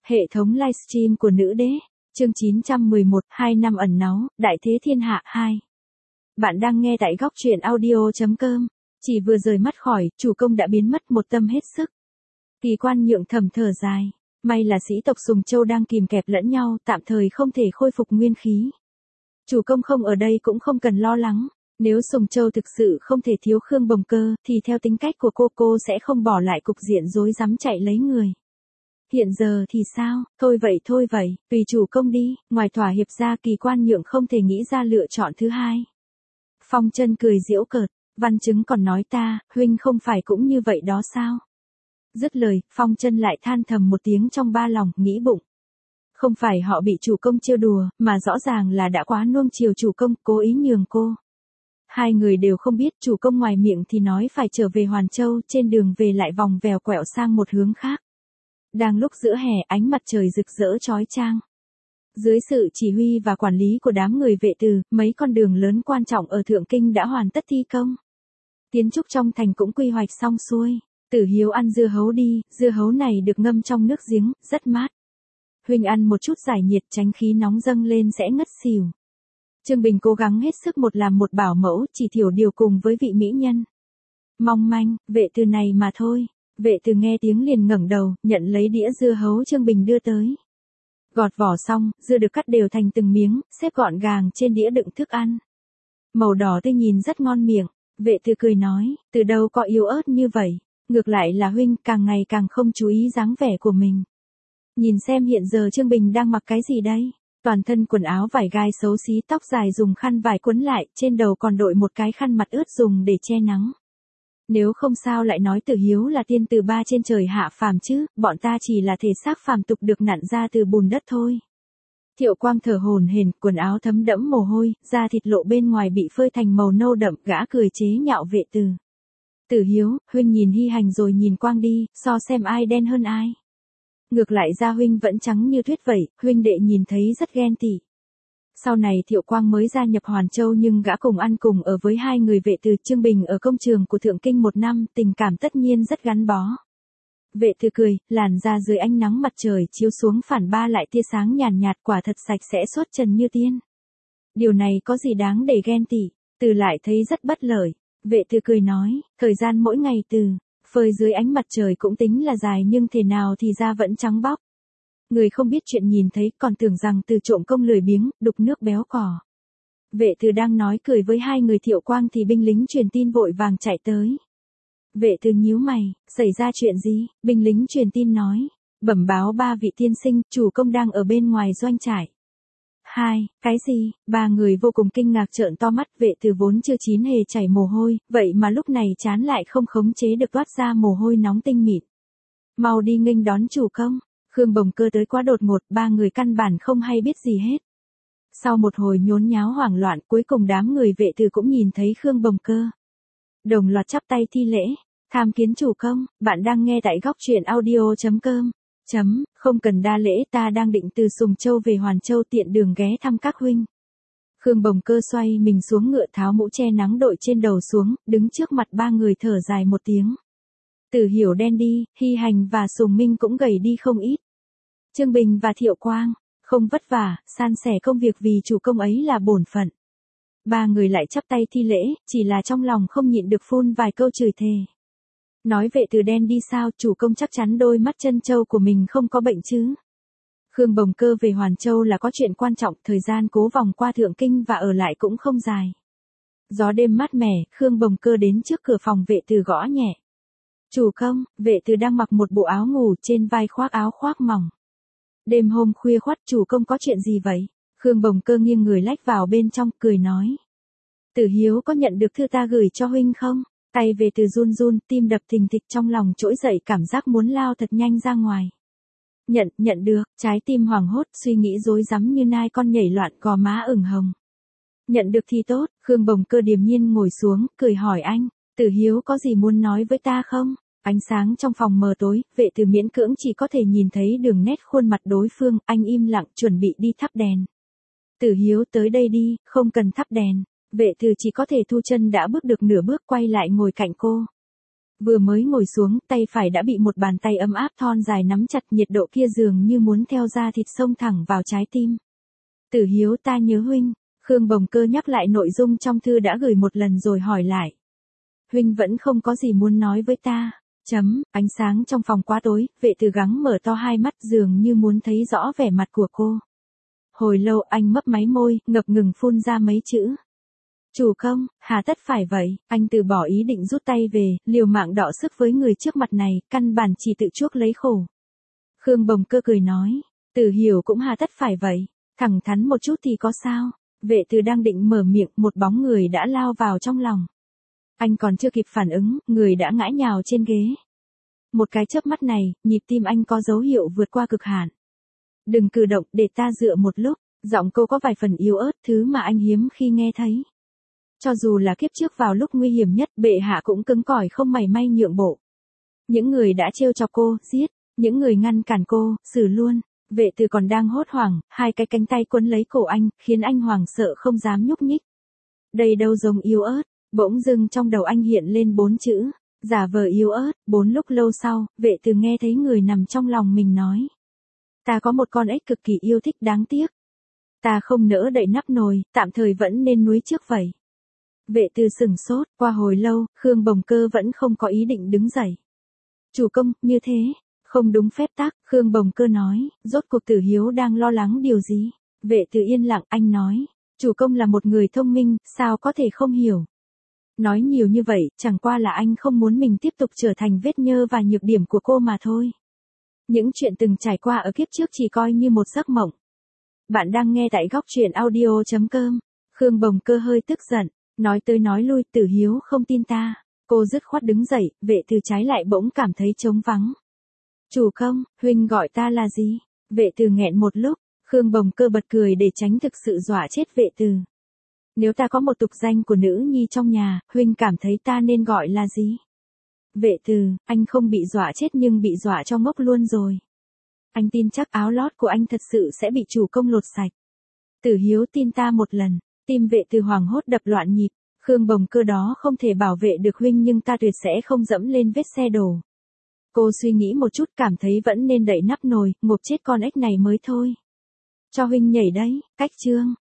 Hệ thống livestream của nữ đế, chương 911, 2 năm ẩn náu, đại thế thiên hạ 2. Bạn đang nghe tại góc truyện audio.com. Chỉ vừa rời mắt khỏi, chủ công đã biến mất một tâm hết sức. Kỳ quan nhượng thầm thở dài. May là sĩ tộc Sùng Châu đang kìm kẹp lẫn nhau, tạm thời không thể khôi phục nguyên khí. Chủ công không ở đây cũng không cần lo lắng. Nếu Sùng Châu thực sự không thể thiếu Khương Bồng Cơ, thì theo tính cách của cô sẽ không bỏ lại cục diện rối rắm chạy lấy người. Hiện giờ thì sao, thôi vậy, tùy chủ công đi, ngoài thỏa hiệp ra Kỳ quan nhượng không thể nghĩ ra lựa chọn thứ hai. Phong Chân cười giễu cợt, văn chứng còn nói ta, huynh không phải cũng như vậy đó sao? Dứt lời, Phong Chân lại than thầm một tiếng trong ba lòng, nghĩ bụng. Không phải họ bị chủ công trêu đùa, mà rõ ràng là đã quá nuông chiều chủ công, cố ý nhường cô. Hai người đều không biết chủ công ngoài miệng thì nói phải trở về Hoàn Châu, trên đường về lại vòng vèo quẹo sang một hướng khác. Đang lúc giữa hè, ánh mặt trời rực rỡ chói chang. Dưới sự chỉ huy và quản lý của đám người vệ từ, mấy con đường lớn quan trọng ở Thượng Kinh đã hoàn tất thi công. Kiến trúc trong thành cũng quy hoạch xong xuôi. Tử Hiếu ăn dưa hấu đi, dưa hấu này được ngâm trong nước giếng, rất mát. Huynh ăn một chút giải nhiệt, tránh khí nóng dâng lên sẽ ngất xỉu. Trương Bình cố gắng hết sức một làm một bảo mẫu, chỉ thiểu điều cùng với vị mỹ nhân. Mong manh, vệ từ này mà thôi. Vệ từ nghe tiếng liền ngẩng đầu, nhận lấy đĩa dưa hấu Trương Bình đưa tới. Gọt vỏ xong, dưa được cắt đều thành từng miếng, xếp gọn gàng trên đĩa đựng thức ăn. Màu đỏ tươi nhìn rất ngon miệng. Vệ từ cười nói, từ đâu có yếu ớt như vậy, ngược lại là huynh càng ngày càng không chú ý dáng vẻ của mình. Nhìn xem hiện giờ Trương Bình đang mặc cái gì đây? Toàn thân quần áo vải gai xấu xí, tóc dài dùng khăn vải quấn lại, trên đầu còn đội một cái khăn mặt ướt dùng để che nắng. Nếu không sao lại nói Tử Hiếu là tiên từ ba trên trời hạ phàm chứ, bọn ta chỉ là thể xác phàm tục được nặn ra từ bùn đất thôi. Thiệu Quang thở hổn hển, quần áo thấm đẫm mồ hôi, da thịt lộ bên ngoài bị phơi thành màu nâu đậm, gã cười chế nhạo vệ từ. Tử Hiếu, huynh nhìn Hy Hành rồi nhìn Quang đi, so xem ai đen hơn ai. Ngược lại da huynh vẫn trắng như tuyết vậy, huynh đệ nhìn thấy rất ghen tị. Sau này Thiệu Quang mới gia nhập Hoàn Châu nhưng gã cùng ăn cùng ở với hai người vệ từ Trương Bình ở công trường của Thượng Kinh 1 năm, tình cảm tất nhiên rất gắn bó. Vệ từ cười, làn da dưới ánh nắng mặt trời chiếu xuống phản ba lại tia sáng nhàn nhạt, quả thật sạch sẽ xuất trần như tiên. Điều này có gì đáng để ghen tị, từ lại thấy rất bất lợi. Vệ từ cười nói, thời gian mỗi ngày từ phơi dưới ánh mặt trời cũng tính là dài nhưng thế nào thì da vẫn trắng bóc. Người không biết chuyện nhìn thấy còn tưởng rằng từ trộm công lười biếng, đục nước béo cò. Vệ từ đang nói cười với hai người Thiệu Quang thì binh lính truyền tin vội vàng chạy tới. Vệ từ nhíu mày, xảy ra chuyện gì? Binh lính truyền tin nói, bẩm báo ba vị tiên sinh, chủ công đang ở bên ngoài doanh trại. Cái gì? Ba người vô cùng kinh ngạc trợn to mắt, vệ từ vốn chưa chín hề chảy mồ hôi, vậy mà lúc này trán lại không khống chế được toát ra mồ hôi nóng tinh mịn. Mau đi nghênh đón chủ công. Khương Bồng Cơ tới quá đột ngột, ba người căn bản không hay biết gì hết. Sau một hồi nhốn nháo hoảng loạn, cuối cùng đám người vệ từ cũng nhìn thấy Khương Bồng Cơ. Đồng loạt chắp tay thi lễ, tham kiến chủ công, bạn đang nghe tại góc truyện audio.com. Không cần đa lễ, ta đang định từ Sùng Châu về Hoàn Châu tiện đường ghé thăm các huynh. Khương Bồng Cơ xoay mình xuống ngựa tháo mũ che nắng đội trên đầu xuống, đứng trước mặt ba người thở dài một tiếng. Tử Hiểu đen đi, Hy Hành và Sùng Minh cũng gầy đi không ít. Trương Bình và Thiệu Quang, không vất vả, san sẻ công việc vì chủ công ấy là bổn phận. Ba người lại chắp tay thi lễ, chỉ là trong lòng không nhịn được phun vài câu chửi thề. Nói vệ từ đen đi sao, chủ công chắc chắn đôi mắt chân châu của mình không có bệnh chứ. Khương Bồng Cơ về Hoàn Châu là có chuyện quan trọng, thời gian cố vòng qua Thượng Kinh và ở lại cũng không dài. Gió đêm mát mẻ, Khương Bồng Cơ đến trước cửa phòng vệ từ gõ nhẹ. Chủ công, vệ từ đang mặc một bộ áo ngủ, trên vai khoác áo khoác mỏng. Đêm hôm khuya khoắt, chủ công có chuyện gì vậy? Khương Bồng Cơ nghiêng người lách vào bên trong, cười nói. Tử Hiếu có nhận được thư ta gửi cho huynh không? Tay vệ từ run run, tim đập thình thịch trong lòng trỗi dậy cảm giác muốn lao thật nhanh ra ngoài. Nhận được, trái tim hoảng hốt, suy nghĩ rối rắm như nai con nhảy loạn, gò má ửng hồng. Nhận được thì tốt, Khương Bồng Cơ điềm nhiên ngồi xuống, cười hỏi anh, Tử Hiếu có gì muốn nói với ta không? Ánh sáng trong phòng mờ tối, vệ từ miễn cưỡng chỉ có thể nhìn thấy đường nét khuôn mặt đối phương, anh im lặng chuẩn bị đi thắp đèn. Tử Hiếu tới đây đi, không cần thắp đèn. Vệ từ chỉ có thể thu chân đã bước được nửa bước quay lại ngồi cạnh cô. Vừa mới ngồi xuống, tay phải đã bị một bàn tay ấm áp thon dài nắm chặt, nhiệt độ kia dường như muốn theo da thịt xông thẳng vào trái tim. Tử Hiếu, ta nhớ huynh. Khương Bồng Cơ nhắc lại nội dung trong thư đã gửi một lần rồi hỏi lại. Huynh vẫn không có gì muốn nói với ta. Ánh sáng trong phòng quá tối, Vệ Từ gắng mở to hai mắt dường như muốn thấy rõ vẻ mặt của cô. Hồi lâu anh mấp máy môi, ngập ngừng phun ra mấy chữ. Chủ công, hà tất phải vậy, anh từ bỏ ý định rút tay về, liều mạng đọ sức với người trước mặt này, căn bản chỉ tự chuốc lấy khổ. Khương Bồng Cơ cười nói, Tử Hiểu cũng hà tất phải vậy, thẳng thắn một chút thì có sao. Vệ Từ đang định mở miệng, một bóng người đã lao vào trong lòng. Anh còn chưa kịp phản ứng, người đã ngã nhào trên ghế. Một cái chớp mắt này, nhịp tim anh có dấu hiệu vượt qua cực hạn. Đừng cử động, để ta dựa một lúc, giọng cô có vài phần yếu ớt, thứ mà anh hiếm khi nghe thấy. Cho dù là kiếp trước vào lúc nguy hiểm nhất, bệ hạ cũng cứng cỏi không mảy may nhượng bộ. Những người đã trêu chọc cô, giết, những người ngăn cản cô, xử luôn. Vệ Từ còn đang hốt hoảng, hai cái cánh tay quấn lấy cổ anh, khiến anh hoảng sợ không dám nhúc nhích. Đây đâu giống yếu ớt, bỗng dưng trong đầu anh hiện lên 4 chữ, giả vờ yếu ớt. 4 lúc lâu sau, Vệ Từ nghe thấy người nằm trong lòng mình nói. Ta có một con ếch cực kỳ yêu thích, đáng tiếc. Ta không nỡ đậy nắp nồi, tạm thời vẫn nên nuối trước vậy. Vệ Từ sửng sốt, qua hồi lâu, Khương Bồng Cơ vẫn không có ý định đứng dậy. Chủ công, như thế, không đúng phép tắc, Khương Bồng Cơ nói, rốt cuộc Tử Hiếu đang lo lắng điều gì? Vệ Từ yên lặng, anh nói, chủ công là một người thông minh, sao có thể không hiểu. Nói nhiều như vậy, chẳng qua là anh không muốn mình tiếp tục trở thành vết nhơ và nhược điểm của cô mà thôi. Những chuyện từng trải qua ở kiếp trước chỉ coi như một giấc mộng. Bạn đang nghe tại góc truyện audio.com. Khương Bồng Cơ hơi tức giận, nói tới nói lui, Tử Hiếu không tin ta. Cô dứt khoát đứng dậy, Vệ Từ trái lại bỗng cảm thấy trống vắng. Chủ công, huynh gọi ta là gì? Vệ Từ nghẹn một lúc, Khương Bồng Cơ bật cười để tránh thực sự dọa chết Vệ Từ. Nếu ta có một tục danh của nữ nhi trong nhà, huynh cảm thấy ta nên gọi là gì? Vệ Từ, anh không bị dọa chết nhưng bị dọa cho ngốc luôn rồi. Anh tin chắc áo lót của anh thật sự sẽ bị chủ công lột sạch. Tử Hiếu tin ta một lần, tim Vệ Từ hoảng hốt đập loạn nhịp. Khương Bồng Cơ đó không thể bảo vệ được huynh nhưng ta tuyệt sẽ không dẫm lên vết xe đổ. Cô suy nghĩ một chút cảm thấy vẫn nên đậy nắp nồi, ngộp chết con ếch này mới thôi. Cho huynh nhảy đấy, cách chương.